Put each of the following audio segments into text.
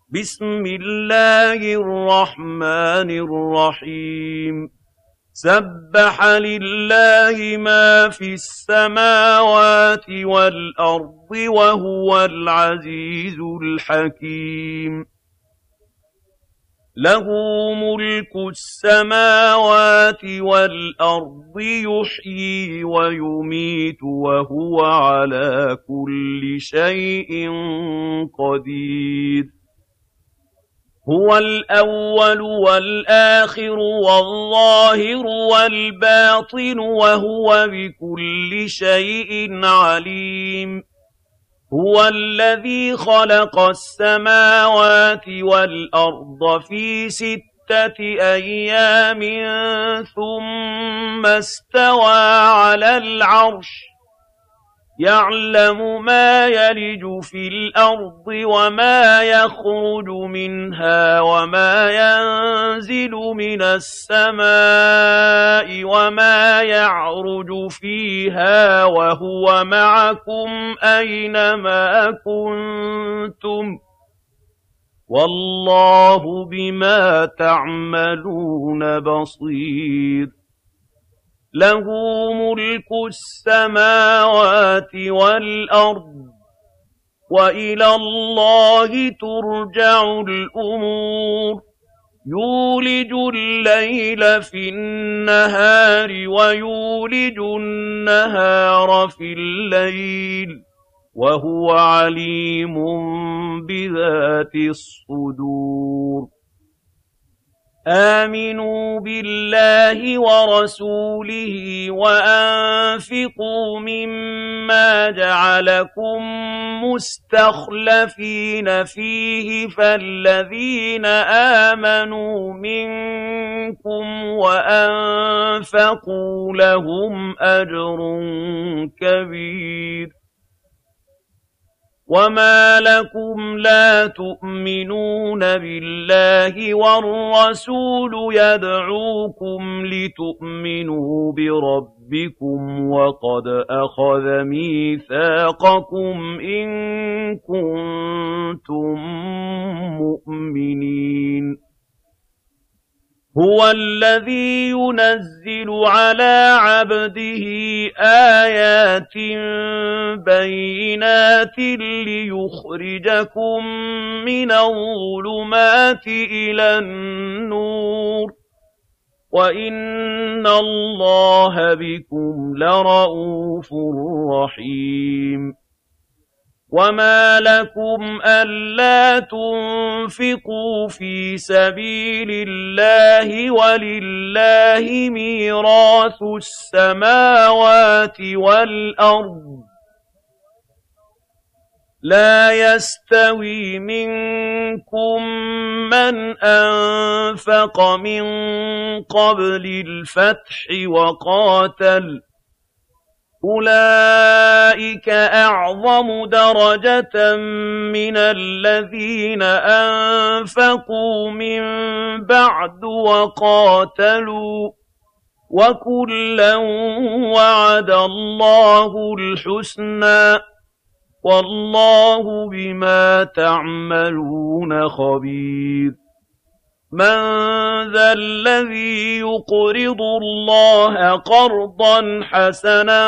بسم الله الرحمن الرحيم سبح لله ما في السماوات والأرض وهو العزيز الحكيم له ملك السماوات والأرض يحيي ويميت وهو على كل شيء قدير هو الأول والآخر والظاهر والباطن وهو بكل شيء عليم هو الذي خلق السماوات والأرض في 6 أيام ثم استوى على العرش يعلم ما يلج في الأرض وما يخرج منها وما ينزل من السماء وما يعرج فيها وهو معكم أينما كنتم والله بما تعملون بصير له ملك السماوات والأرض وإلى الله ترجع الأمور يولج الليل في النهار ويولج النهار في الليل وهو عليم بذات الصدور آمنوا بالله ورسوله وأنفقوا مما جعلكم مستخلفين فيه فالذين آمنوا منكم وأنفقوا لهم أجر كبير وما لكم لا تؤمنون بالله والرسول يدعوكم لتؤمنوا بربكم وقد أخذ ميثاقكم إن كنتم مؤمنين هو الذي ينزل على عبده آيات بينات ليخرجكم من الظلمات إلى النور وإن الله بكم لرءوف رحيم وما لكم ألا تنفقوا في سبيل الله ولله ميراث السماوات والأرض لا يستوي منكم من أنفق من قبل الفتح وقاتل أولئك أعظم درجة من الذين أنفقوا من بعد وقاتلوا وكلا وعد الله الحسنى والله بما تعملون خبير من ذا الذي يقرض الله قرضا حسنا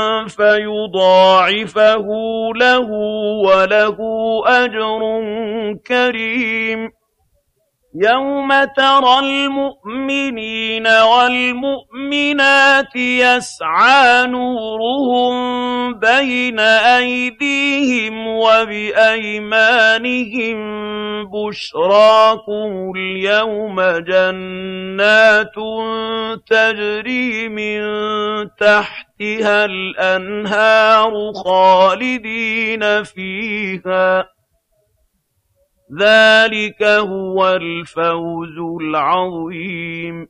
فيضاعفه له وله أجر كريم يوم ترى المؤمنين والمؤمنات يسعى نورهم بين أيديهم وبأيمانهم بشراكم اليوم جنات تجري من تحتها الأنهار خالدين فيها ذلك هو الفوز العظيم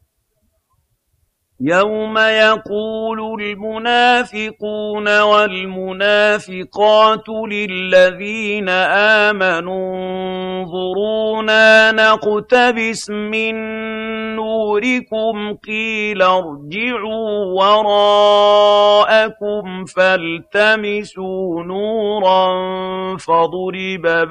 يوم يقول المنافقون والمنافقات للذين آمنوا انظرونا نقتبس من نوركم ظهوركم قيل ارجعوا وراءكم فالتمسوا نورا فضرب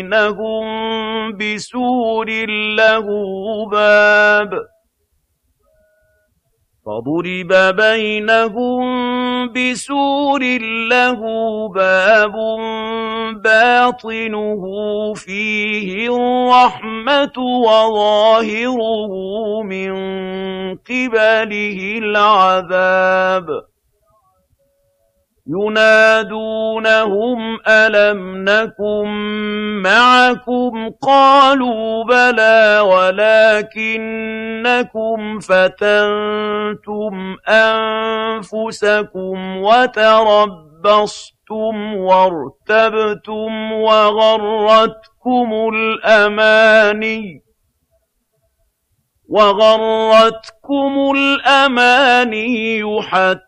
بينهم بسور له باب باطنه فيه الرحمة وظاهره من قبله العذاب ينادونهم ألم نكن معكم قالوا بلى ولكنكم فتنتم أنفسكم وتربصتم وارتبتم وغرتكم الأماني حتى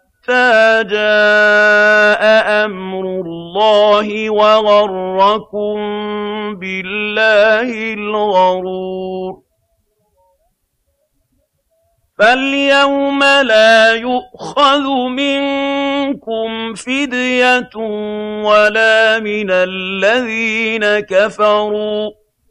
جاء أمر الله وغركم بالله الغرور فاليوم لا يؤخذ منكم فدية ولا من الذين كفروا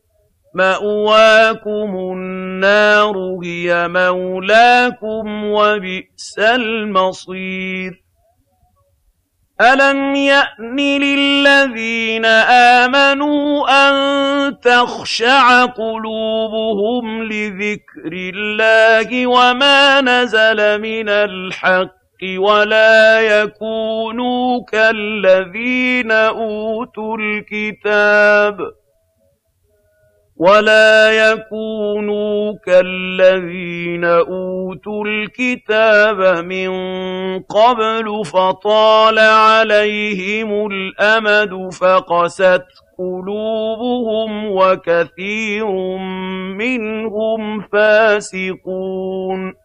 مأواكم النار هي مولاكم وبئس المصير ألم يأن للذين آمنوا أن تخشع قلوبهم لذكر الله وما نزل من الحق ولا يكونوا كالذين أوتوا الكتاب من قبل فطال عليهم الأمد فقست قلوبهم وكثير منهم فاسقون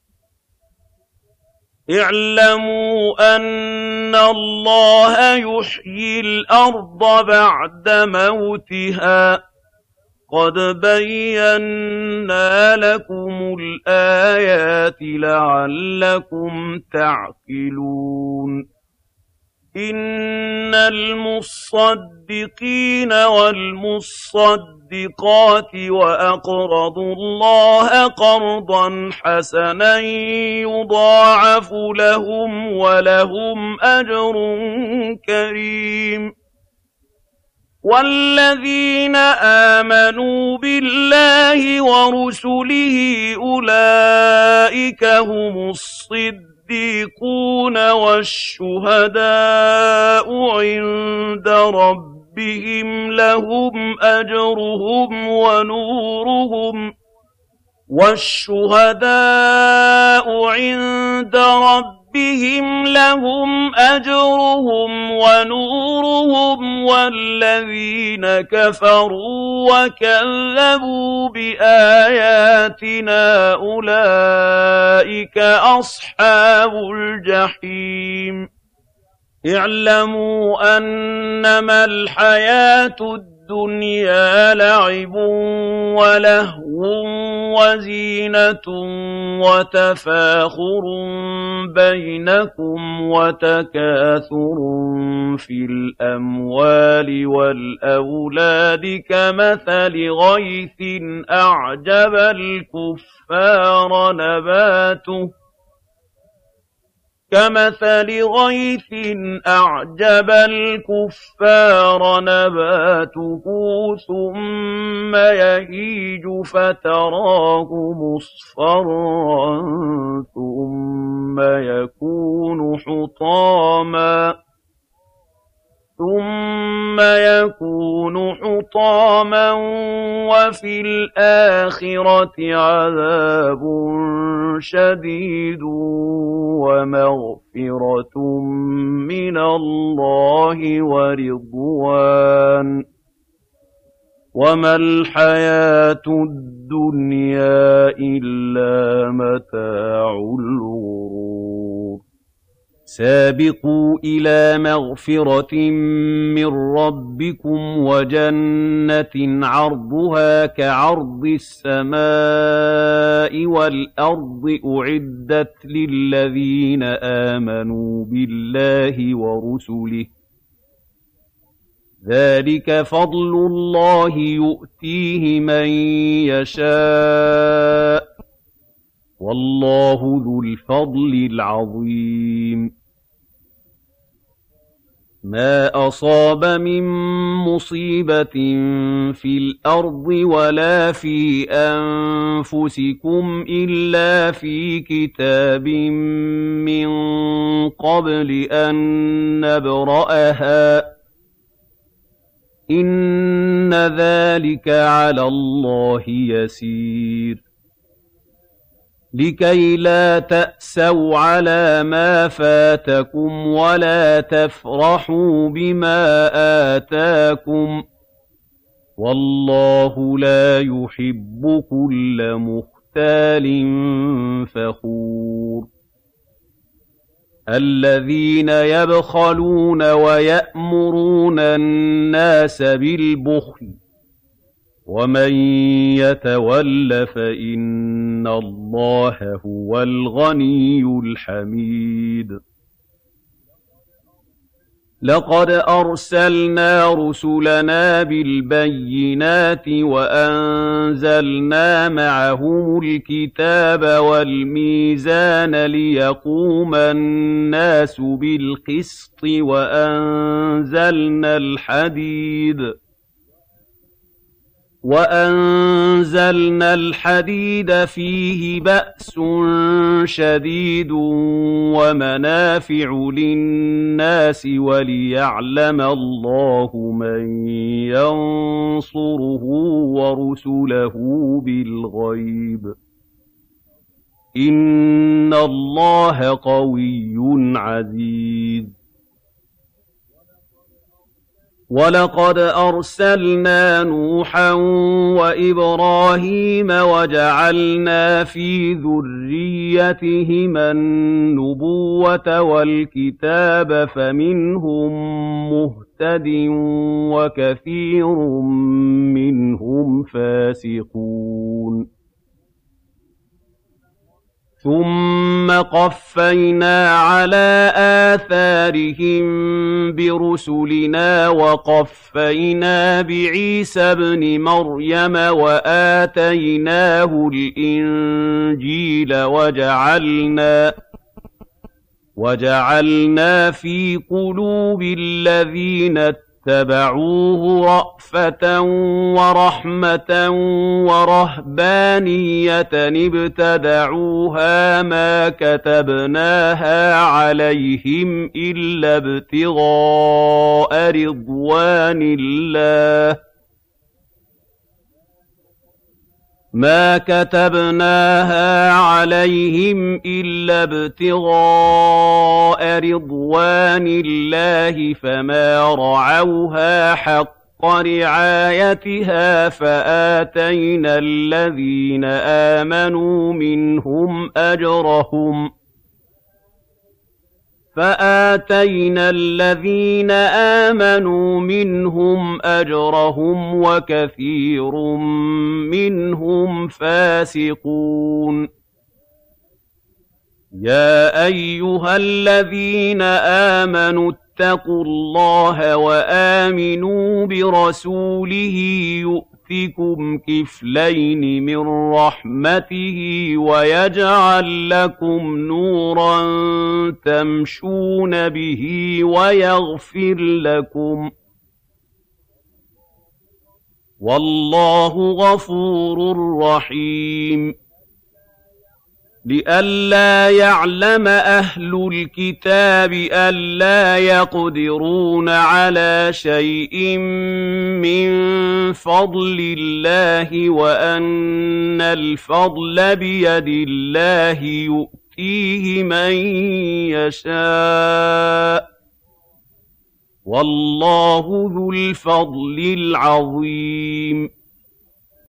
اعلموا أن الله يحيي الأرض بعد موتها قد بينا لكم الآيات لعلكم تعقلون إن المصدقين والمصدقات وأقرضوا الله قرضا حسنا يضاعف لهم ولهم أجر كريم والذين آمنوا بالله ورسله أولئك هم الصديقون والشهداء عند ربهم لهم أجرهم ونورهم لهم أجرهم ونورهم والذين كفروا وكذبوا بآياتنا أولئك أصحاب الجحيم اعلموا أنما الحياة الدنيا لعب ولهو وزينة وتفاخر بينكم وتكاثر في الأموال والأولاد كمثل غيث أعجب الكفار نباته ثم يهيج فتراه مصفرا ثم يكون حطاما وفي الآخرة عذاب شديد ومغفرة من الله ورضوان وما الحياة الدنيا إلا متاع الغرور. سابقوا إلى مغفرة من ربكم وجنة عرضها كعرض السماء والأرض أعدت للذين آمنوا بالله ورسله ذلك فضل الله يؤتيه من يشاء والله ذو الفضل العظيم ما أصاب من مصيبة في الأرض ولا في أنفسكم إلا في كتاب من قبل أن نبرأها إن ذلك على الله يسير لكي لا تأسوا على ما فاتكم ولا تفرحوا بما آتاكم والله لا يحب كل مختال فخور الذين يبخلون ويأمرون الناس بالبخل ومن يتول فإن الله هو الغني الحميد لقد أرسلنا رسلنا بالبينات وأنزلنا معهم الكتاب والميزان ليقوم الناس بالقسط وأنزلنا الحديد فيه بأس شديد ومنافع للناس وليعلم الله من ينصره ورسله بالغيب إن الله قوي عزيز ولقد أرسلنا نوحا وإبراهيم وجعلنا في ذريتهما النبوة والكتاب فمنهم مهتد وكثير منهم فاسقون ثم قفينا على آثارهم برسلنا وقفينا بعيسى ابن مريم وآتيناه الإنجيل وجعلنا في قلوب الذين اتبعوه رأفة ورحمة ورهبانية ابتدعوها ما كتبناها عليهم إلا ابتغاء رضوان الله فما رعوها حق رعايتها فآتينا الذين آمنوا منهم أجرهم وكثير منهم فاسقون يا أيها الذين آمنوا اتقوا الله وآمنوا برسوله يؤتكم كفلين من رحمته ويجعل لكم نورا تمشون به ويغفر لكم والله غفور رحيم لئلا يعلم أهل الكتاب ألا يقدرون على شيء من فضل الله وأن الفضل بيد الله يؤتيه من يشاء والله ذو الفضل العظيم